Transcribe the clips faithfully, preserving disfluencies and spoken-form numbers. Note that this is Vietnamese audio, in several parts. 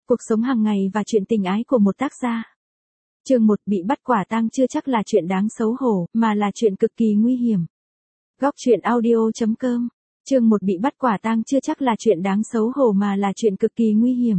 Cuộc sống hàng ngày và chuyện tình ái của một tác gia. Chương một, bị bắt quả tang chưa chắc là chuyện đáng xấu hổ, mà là chuyện cực kỳ nguy hiểm. Góc truyện audio chấm com. Chương một, bị bắt quả tang chưa chắc là chuyện đáng xấu hổ mà là chuyện cực kỳ nguy hiểm.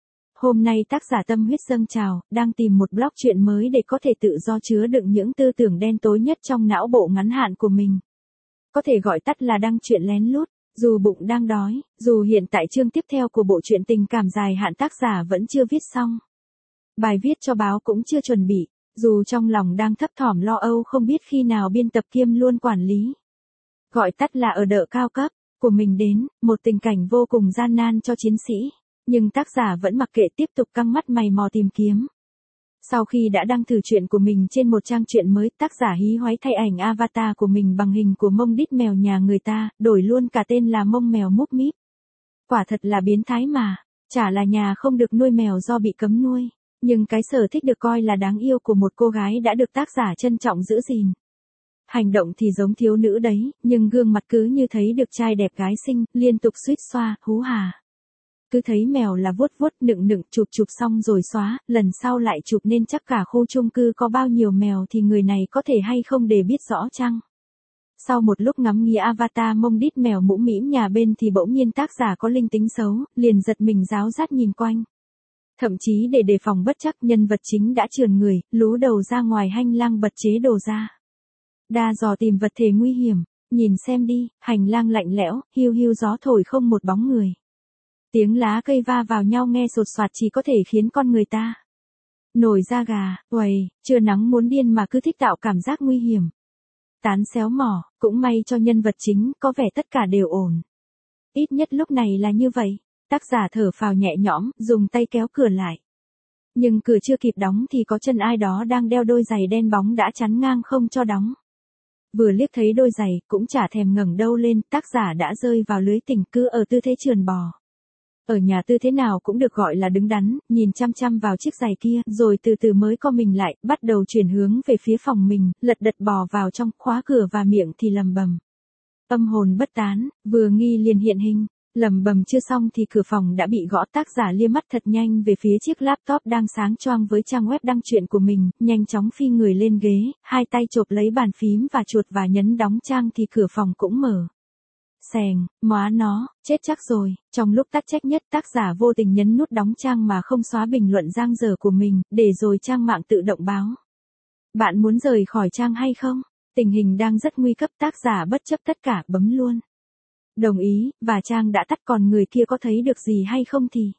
Hôm nay tác giả tâm huyết dâng trào, đang tìm một blog truyện mới để có thể tự do chứa đựng những tư tưởng đen tối nhất trong não bộ ngắn hạn của mình. Có thể gọi tắt là đăng truyện lén lút. Dù bụng đang đói, dù hiện tại chương tiếp theo của bộ truyện tình cảm dài hạn tác giả vẫn chưa viết xong. Bài viết cho báo cũng chưa chuẩn bị, dù trong lòng đang thấp thỏm lo âu không biết khi nào biên tập kiêm luôn quản lý. Gọi tắt là ở đợ cao cấp, của mình đến, một tình cảnh vô cùng gian nan cho chiến sĩ, nhưng tác giả vẫn mặc kệ tiếp tục căng mắt mày mò tìm kiếm. Sau khi đã đăng thử truyện của mình trên một trang truyện mới, tác giả hí hoáy thay ảnh avatar của mình bằng hình của mông đít mèo nhà người ta, đổi luôn cả tên là mông mèo múp míp. Quả thật là biến thái mà, chả là nhà không được nuôi mèo do bị cấm nuôi, nhưng cái sở thích được coi là đáng yêu của một cô gái đã được tác giả trân trọng giữ gìn. Hành động thì giống thiếu nữ đấy, nhưng gương mặt cứ như thấy được trai đẹp gái xinh, liên tục suýt xoa, hú hà. Cứ thấy mèo là vuốt vuốt nựng nựng chụp chụp xong rồi xóa, lần sau lại chụp nên chắc cả khu chung cư có bao nhiêu mèo thì người này có thể hay không để biết rõ chăng. Sau một lúc ngắm nghía avatar mông đít mèo mũ mĩm nhà bên thì bỗng nhiên tác giả có linh tính xấu, liền giật mình ráo rát nhìn quanh. Thậm chí để đề phòng bất trắc, nhân vật chính đã trườn người, lú đầu ra ngoài hành lang bật chế đồ ra. Đa dò tìm vật thể nguy hiểm, nhìn xem đi, hành lang lạnh lẽo, hiu hiu gió thổi không một bóng người. Tiếng lá cây va vào nhau nghe sột soạt chỉ có thể khiến con người ta nổi da gà, uầy, chưa nắng muốn điên mà cứ thích tạo cảm giác nguy hiểm. Tán xéo mỏ, cũng may cho nhân vật chính, có vẻ tất cả đều ổn. Ít nhất lúc này là như vậy, tác giả thở phào nhẹ nhõm, dùng tay kéo cửa lại. Nhưng cửa chưa kịp đóng thì có chân ai đó đang đeo đôi giày đen bóng đã chắn ngang không cho đóng. Vừa liếc thấy đôi giày, cũng chả thèm ngẩng đầu lên, tác giả đã rơi vào lưới tình, cứ ở tư thế trườn bò. Ở nhà tư thế nào cũng được gọi là đứng đắn, nhìn chăm chăm vào chiếc giày kia, rồi từ từ mới co mình lại, bắt đầu chuyển hướng về phía phòng mình, lật đật bò vào trong, khóa cửa và miệng thì lầm bầm. Âm hồn bất tán, vừa nghi liền hiện hình, lầm bầm chưa xong thì cửa phòng đã bị gõ. Tác giả lia mắt thật nhanh về phía chiếc laptop đang sáng choang với trang web đăng truyện của mình, nhanh chóng phi người lên ghế, hai tay chộp lấy bàn phím và chuột và nhấn đóng trang thì cửa phòng cũng mở. Xèng, móa nó, chết chắc rồi. Trong lúc tắc trách nhất, tác giả vô tình nhấn nút đóng trang mà không xóa bình luận giang dở của mình, để rồi trang mạng tự động báo. Bạn muốn rời khỏi trang hay không? Tình hình đang rất nguy cấp, tác giả bất chấp tất cả bấm luôn. Đồng ý, và trang đã tắt, còn người kia có thấy được gì hay không thì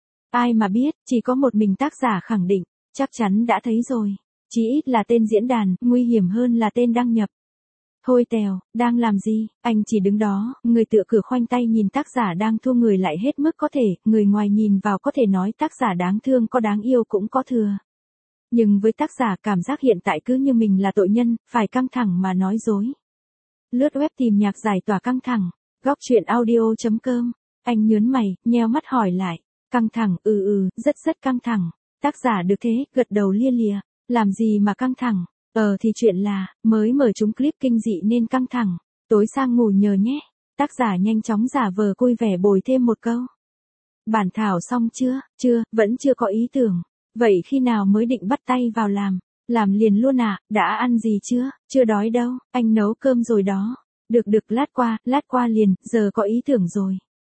ai mà biết, chỉ có một mình tác giả khẳng định, chắc chắn đã thấy rồi. Chí ít là tên diễn đàn, nguy hiểm hơn là tên đăng nhập. Thôi tèo, đang làm gì, anh chỉ đứng đó, người tựa cửa khoanh tay nhìn tác giả đang thu người lại hết mức có thể, người ngoài nhìn vào có thể nói tác giả đáng thương có đáng yêu cũng có thừa. Nhưng với tác giả cảm giác hiện tại cứ như mình là tội nhân, phải căng thẳng mà nói dối. Lướt web tìm nhạc giải tỏa căng thẳng, góc truyện audio chấm com, anh nhớn mày, nheo mắt hỏi lại, căng thẳng, ừ ừ, rất rất căng thẳng, tác giả được thế, gật đầu lia lịa, làm gì mà căng thẳng. Ờ thì chuyện là, mới mở trúng clip kinh dị nên căng thẳng, tối sang ngủ nhờ nhé. Tác giả nhanh chóng giả vờ vui vẻ bồi thêm một câu. Bản thảo xong chưa? Chưa, vẫn chưa có ý tưởng. Vậy khi nào mới định bắt tay vào làm? Làm liền luôn à, đã ăn gì chưa? Chưa đói đâu, anh nấu cơm rồi đó. Được được, lát qua, lát qua liền, giờ có ý tưởng rồi.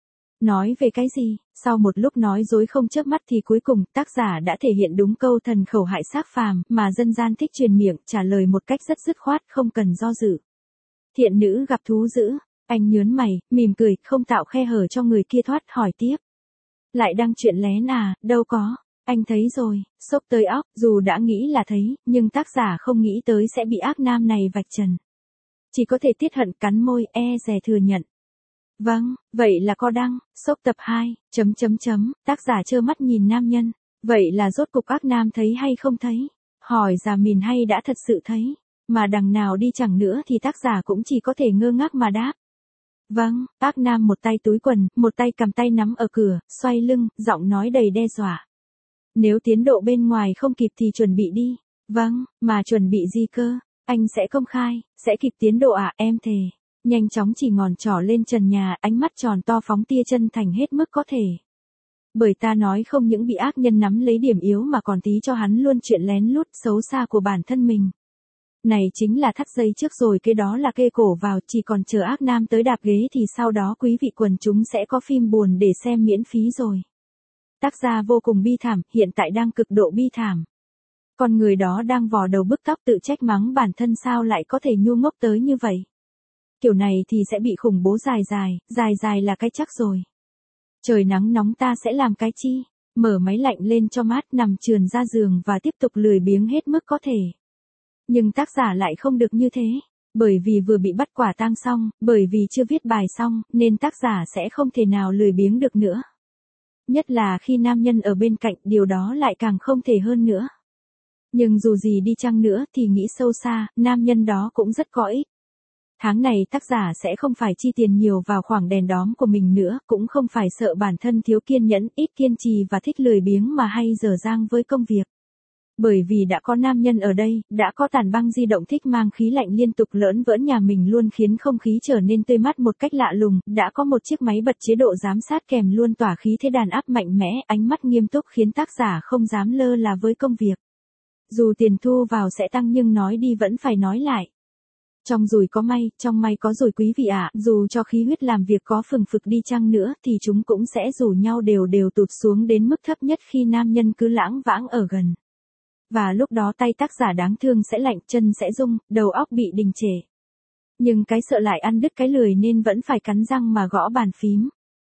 Nói về cái gì? Sau một lúc nói dối không chớp mắt thì cuối cùng tác giả đã thể hiện đúng câu thần khẩu hại xác phàm mà dân gian thích truyền miệng, trả lời một cách rất dứt khoát, không cần do dự. Thiện nữ gặp thú dữ, anh nhớn mày, mỉm cười, không tạo khe hở cho người kia thoát, hỏi tiếp. Lại đăng chuyện lén à, đâu có, anh thấy rồi, sốc tới óc, dù đã nghĩ là thấy, nhưng tác giả không nghĩ tới sẽ bị ác nam này vạch trần. Chỉ có thể tiết hận cắn môi, e dè thừa nhận. Vâng, vậy là có đăng, sốc tập hai, chấm chấm chấm, tác giả trơ mắt nhìn nam nhân, vậy là rốt cục ác nam thấy hay không thấy, hỏi già mìn hay đã thật sự thấy, mà đằng nào đi chẳng nữa thì tác giả cũng chỉ có thể ngơ ngác mà đáp. Vâng, ác nam một tay túi quần, một tay cầm tay nắm ở cửa, xoay lưng, giọng nói đầy đe dọa. Nếu tiến độ bên ngoài không kịp thì chuẩn bị đi. Vâng, mà chuẩn bị gì cơ, anh sẽ công khai, sẽ kịp tiến độ à, em thề. Nhanh chóng chỉ ngòn trỏ lên trần nhà, ánh mắt tròn to phóng tia chân thành hết mức có thể. Bởi ta nói không những bị ác nhân nắm lấy điểm yếu mà còn tí cho hắn luôn chuyện lén lút xấu xa của bản thân mình. Này chính là thắt dây trước rồi, cái đó là kê cổ vào, chỉ còn chờ ác nam tới đạp ghế thì sau đó quý vị quần chúng sẽ có phim buồn để xem miễn phí rồi. Tác gia vô cùng bi thảm, hiện tại đang cực độ bi thảm. Con người đó đang vò đầu bứt tóc tự trách mắng bản thân sao lại có thể ngu ngốc tới như vậy. Kiểu này thì sẽ bị khủng bố dài dài, dài dài là cái chắc rồi. Trời nắng nóng ta sẽ làm cái chi? Mở máy lạnh lên cho mát, nằm trườn ra giường và tiếp tục lười biếng hết mức có thể. Nhưng tác giả lại không được như thế. Bởi vì vừa bị bắt quả tang xong, bởi vì chưa viết bài xong, nên tác giả sẽ không thể nào lười biếng được nữa. Nhất là khi nam nhân ở bên cạnh, điều đó lại càng không thể hơn nữa. Nhưng dù gì đi chăng nữa thì nghĩ sâu xa, nam nhân đó cũng rất có ích. Tháng này tác giả sẽ không phải chi tiền nhiều vào khoảng đèn đóm của mình nữa, cũng không phải sợ bản thân thiếu kiên nhẫn, ít kiên trì và thích lười biếng mà hay dở dang với công việc. Bởi vì đã có nam nhân ở đây, đã có tàn băng di động thích mang khí lạnh liên tục lỡn vỡn nhà mình luôn khiến không khí trở nên tươi mát một cách lạ lùng, đã có một chiếc máy bật chế độ giám sát kèm luôn tỏa khí thế đàn áp mạnh mẽ, ánh mắt nghiêm túc khiến tác giả không dám lơ là với công việc. Dù tiền thu vào sẽ tăng nhưng nói đi vẫn phải nói lại. Trong rủi có may, trong may có rủi quý vị ạ, dù cho khí huyết làm việc có phừng phực đi chăng nữa thì chúng cũng sẽ rủ nhau đều đều tụt xuống đến mức thấp nhất khi nam nhân cứ lãng vãng ở gần. Và lúc đó tay tác giả đáng thương sẽ lạnh, chân sẽ rung, đầu óc bị đình trệ. Nhưng cái sợ lại ăn đứt cái lười nên vẫn phải cắn răng mà gõ bàn phím.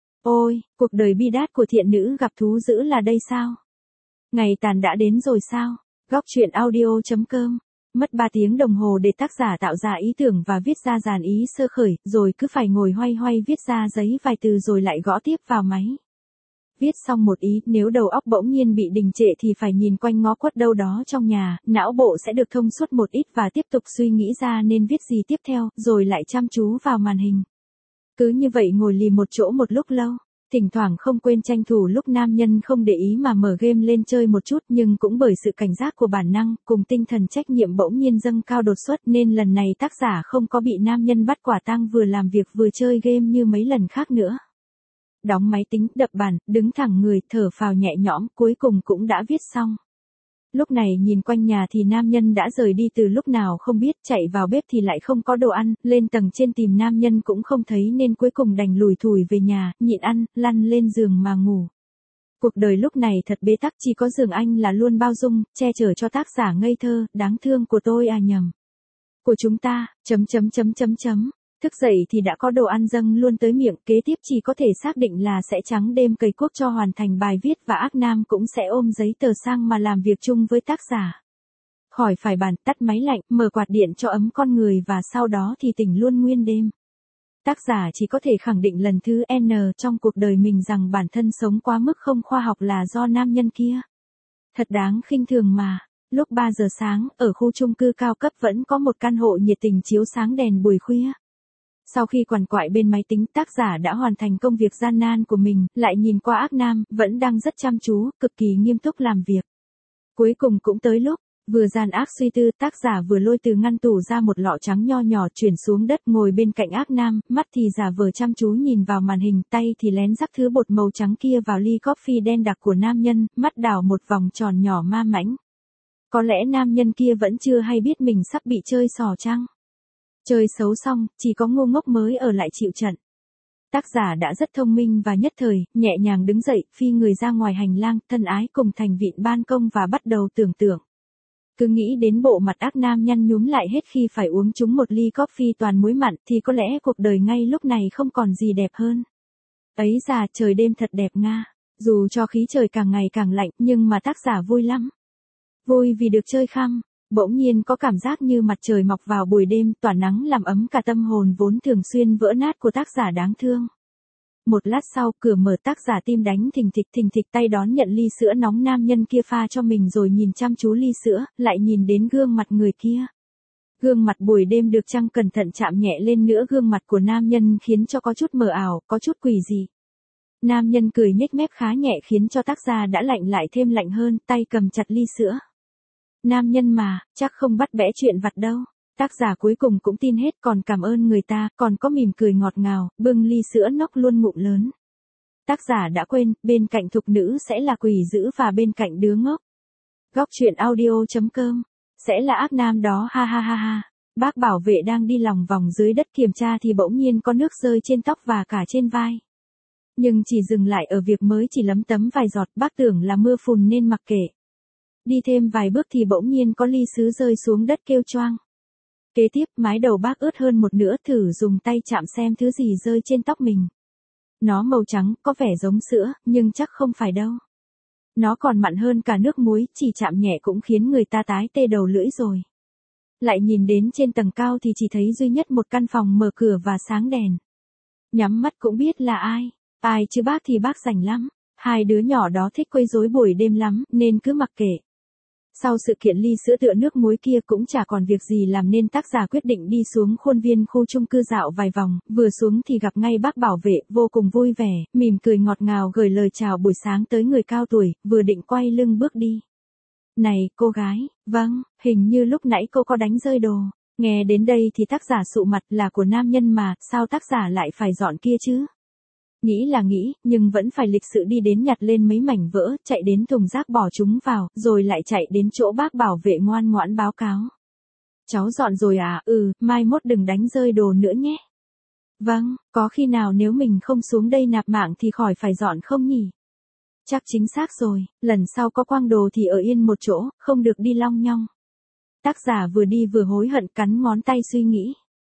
Ôi, cuộc đời bi đát của thiện nữ gặp thú dữ là đây sao? Ngày tàn đã đến rồi sao? Góc truyện audio chấm com. Mất ba tiếng đồng hồ để tác giả tạo ra ý tưởng và viết ra dàn ý sơ khởi, rồi cứ phải ngồi hoay hoay viết ra giấy vài từ rồi lại gõ tiếp vào máy. Viết xong một ý, nếu đầu óc bỗng nhiên bị đình trệ thì phải nhìn quanh ngó quất đâu đó trong nhà, não bộ sẽ được thông suốt một ít và tiếp tục suy nghĩ ra nên viết gì tiếp theo, rồi lại chăm chú vào màn hình. Cứ như vậy ngồi lì một chỗ một lúc lâu, thỉnh thoảng không quên tranh thủ lúc nam nhân không để ý mà mở game lên chơi một chút, nhưng cũng bởi sự cảnh giác của bản năng, cùng tinh thần trách nhiệm bỗng nhiên dâng cao đột xuất nên lần này tác giả không có bị nam nhân bắt quả tang vừa làm việc vừa chơi game như mấy lần khác nữa. Đóng máy tính, đập bàn, đứng thẳng người, thở phào nhẹ nhõm, cuối cùng cũng đã viết xong. Lúc này nhìn quanh nhà thì nam nhân đã rời đi từ lúc nào không biết, chạy vào bếp thì lại không có đồ ăn, lên tầng trên tìm nam nhân cũng không thấy nên cuối cùng đành lủi thủi về nhà, nhịn ăn, lăn lên giường mà ngủ. Cuộc đời lúc này thật bế tắc, chỉ có giường anh là luôn bao dung, che chở cho tác giả ngây thơ, đáng thương của tôi à nhầm. Của chúng ta, chấm chấm chấm chấm chấm. Thức dậy thì đã có đồ ăn dâng luôn tới miệng, kế tiếp chỉ có thể xác định là sẽ trắng đêm cày cuốc cho hoàn thành bài viết và ác nam cũng sẽ ôm giấy tờ sang mà làm việc chung với tác giả. Khỏi phải bàn, tắt máy lạnh, mở quạt điện cho ấm con người và sau đó thì tỉnh luôn nguyên đêm. Tác giả chỉ có thể khẳng định lần thứ N trong cuộc đời mình rằng bản thân sống quá mức không khoa học là do nam nhân kia. Thật đáng khinh thường mà. Lúc ba giờ sáng, ở khu chung cư cao cấp vẫn có một căn hộ nhiệt tình chiếu sáng đèn buổi khuya. Sau khi quằn quại bên máy tính, tác giả đã hoàn thành công việc gian nan của mình, lại nhìn qua ác nam, vẫn đang rất chăm chú, cực kỳ nghiêm túc làm việc. Cuối cùng cũng tới lúc, vừa gian ác suy tư, tác giả vừa lôi từ ngăn tủ ra một lọ trắng nho nhỏ chuyển xuống đất ngồi bên cạnh ác nam, mắt thì giả vờ chăm chú nhìn vào màn hình, tay thì lén rắc thứ bột màu trắng kia vào ly coffee đen đặc của nam nhân, mắt đảo một vòng tròn nhỏ ma mãnh. Có lẽ nam nhân kia vẫn chưa hay biết mình sắp bị chơi xỏ chăng? Chơi xấu xong, chỉ có ngu ngốc mới ở lại chịu trận. Tác giả đã rất thông minh và nhất thời, nhẹ nhàng đứng dậy, phi người ra ngoài hành lang, thân ái cùng thành vịn ban công và bắt đầu tưởng tượng. Cứ nghĩ đến bộ mặt ác nam nhăn nhúm lại hết khi phải uống trúng một ly coffee toàn muối mặn thì có lẽ cuộc đời ngay lúc này không còn gì đẹp hơn. Ấy già, trời đêm thật đẹp nga. Dù cho khí trời càng ngày càng lạnh nhưng mà tác giả vui lắm. Vui vì được chơi khăm. Bỗng nhiên có cảm giác như mặt trời mọc vào buổi đêm, tỏa nắng làm ấm cả tâm hồn vốn thường xuyên vỡ nát của tác giả đáng thương. Một lát sau, cửa mở, tác giả tim đánh thình thịch thình thịch tay đón nhận ly sữa nóng nam nhân kia pha cho mình rồi nhìn chăm chú ly sữa, lại nhìn đến gương mặt người kia. Gương mặt buổi đêm được trăng cẩn thận chạm nhẹ lên nữa gương mặt của nam nhân khiến cho có chút mờ ảo, có chút quỷ dị. Nam nhân cười nhếch mép khá nhẹ khiến cho tác giả đã lạnh lại thêm lạnh hơn, tay cầm chặt ly sữa. Nam nhân mà, chắc không bắt bẽ chuyện vặt đâu. Tác giả cuối cùng cũng tin hết, còn cảm ơn người ta, còn có mỉm cười ngọt ngào, bưng ly sữa nốc luôn ngụm lớn. Tác giả đã quên, bên cạnh thục nữ sẽ là quỷ dữ và bên cạnh đứa ngốc. Góc truyện audio.com. Sẽ là ác nam đó ha ha ha ha. Bác bảo vệ đang đi lòng vòng dưới đất kiểm tra thì bỗng nhiên có nước rơi trên tóc và cả trên vai. Nhưng chỉ dừng lại ở việc mới chỉ lấm tấm vài giọt, bác tưởng là mưa phùn nên mặc kệ. Đi thêm vài bước thì bỗng nhiên có ly sứ rơi xuống đất kêu choang. Kế tiếp, mái đầu bác ướt hơn một nửa, thử dùng tay chạm xem thứ gì rơi trên tóc mình. Nó màu trắng, có vẻ giống sữa, nhưng chắc không phải đâu. Nó còn mặn hơn cả nước muối, chỉ chạm nhẹ cũng khiến người ta tái tê đầu lưỡi rồi. Lại nhìn đến trên tầng cao thì chỉ thấy duy nhất một căn phòng mở cửa và sáng đèn. Nhắm mắt cũng biết là ai. Ai chứ bác thì bác rảnh lắm. Hai đứa nhỏ đó thích quấy rối buổi đêm lắm, nên cứ mặc kệ. Sau sự kiện ly sữa tựa nước muối kia cũng chả còn việc gì làm nên tác giả quyết định đi xuống khuôn viên khu chung cư dạo vài vòng, vừa xuống thì gặp ngay bác bảo vệ, vô cùng vui vẻ, mỉm cười ngọt ngào gửi lời chào buổi sáng tới người cao tuổi, vừa định quay lưng bước đi. Này, cô gái, vâng, hình như lúc nãy cô có đánh rơi đồ. Nghe đến đây thì tác giả sụ mặt, là của nam nhân mà, sao tác giả lại phải dọn kia chứ? Nghĩ là nghĩ, nhưng vẫn phải lịch sự đi đến nhặt lên mấy mảnh vỡ, chạy đến thùng rác bỏ chúng vào, rồi lại chạy đến chỗ bác bảo vệ ngoan ngoãn báo cáo. Cháu dọn rồi à, ừ, mai mốt đừng đánh rơi đồ nữa nhé. Vâng, có khi nào nếu mình không xuống đây nạp mạng thì khỏi phải dọn không nhỉ? Chắc chính xác rồi, lần sau có quang đồ thì ở yên một chỗ, không được đi long nhong. Tác giả vừa đi vừa hối hận cắn ngón tay suy nghĩ.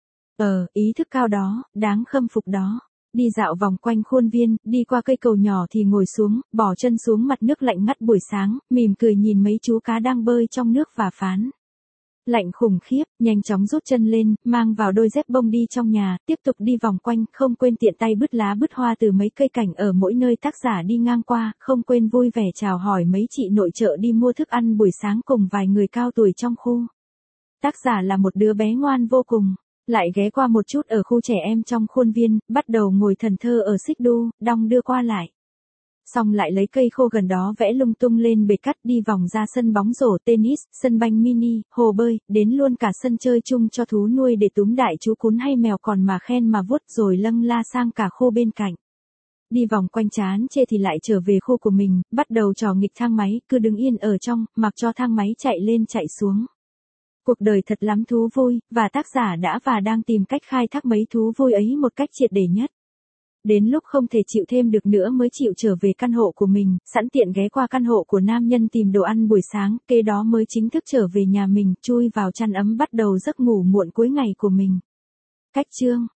Ờ, ý thức cao đó, đáng khâm phục đó. Đi dạo vòng quanh khuôn viên, đi qua cây cầu nhỏ thì ngồi xuống, bỏ chân xuống mặt nước lạnh ngắt buổi sáng, mỉm cười nhìn mấy chú cá đang bơi trong nước và phán. Lạnh khủng khiếp, nhanh chóng rút chân lên, mang vào đôi dép bông đi trong nhà, tiếp tục đi vòng quanh, không quên tiện tay bứt lá bứt hoa từ mấy cây cảnh ở mỗi nơi tác giả đi ngang qua, không quên vui vẻ chào hỏi mấy chị nội trợ đi mua thức ăn buổi sáng cùng vài người cao tuổi trong khu. Tác giả là một đứa bé ngoan vô cùng. Lại ghé qua một chút ở khu trẻ em trong khuôn viên, bắt đầu ngồi thần thơ ở xích đu, đong đưa qua lại. Xong lại lấy cây khô gần đó vẽ lung tung lên bề cắt, đi vòng ra sân bóng rổ tennis, sân banh mini, hồ bơi, đến luôn cả sân chơi chung cho thú nuôi để túm đại chú cún hay mèo còn mà khen mà vuốt, rồi lâng la sang cả khu bên cạnh. Đi vòng quanh chán chê thì lại trở về khu của mình, bắt đầu trò nghịch thang máy, cứ đứng yên ở trong, mặc cho thang máy chạy lên chạy xuống. Cuộc đời thật lắm thú vui, và tác giả đã và đang tìm cách khai thác mấy thú vui ấy một cách triệt để nhất. Đến lúc không thể chịu thêm được nữa mới chịu trở về căn hộ của mình, sẵn tiện ghé qua căn hộ của nam nhân tìm đồ ăn buổi sáng, kế đó mới chính thức trở về nhà mình, chui vào chăn ấm bắt đầu giấc ngủ muộn cuối ngày của mình. Cách chương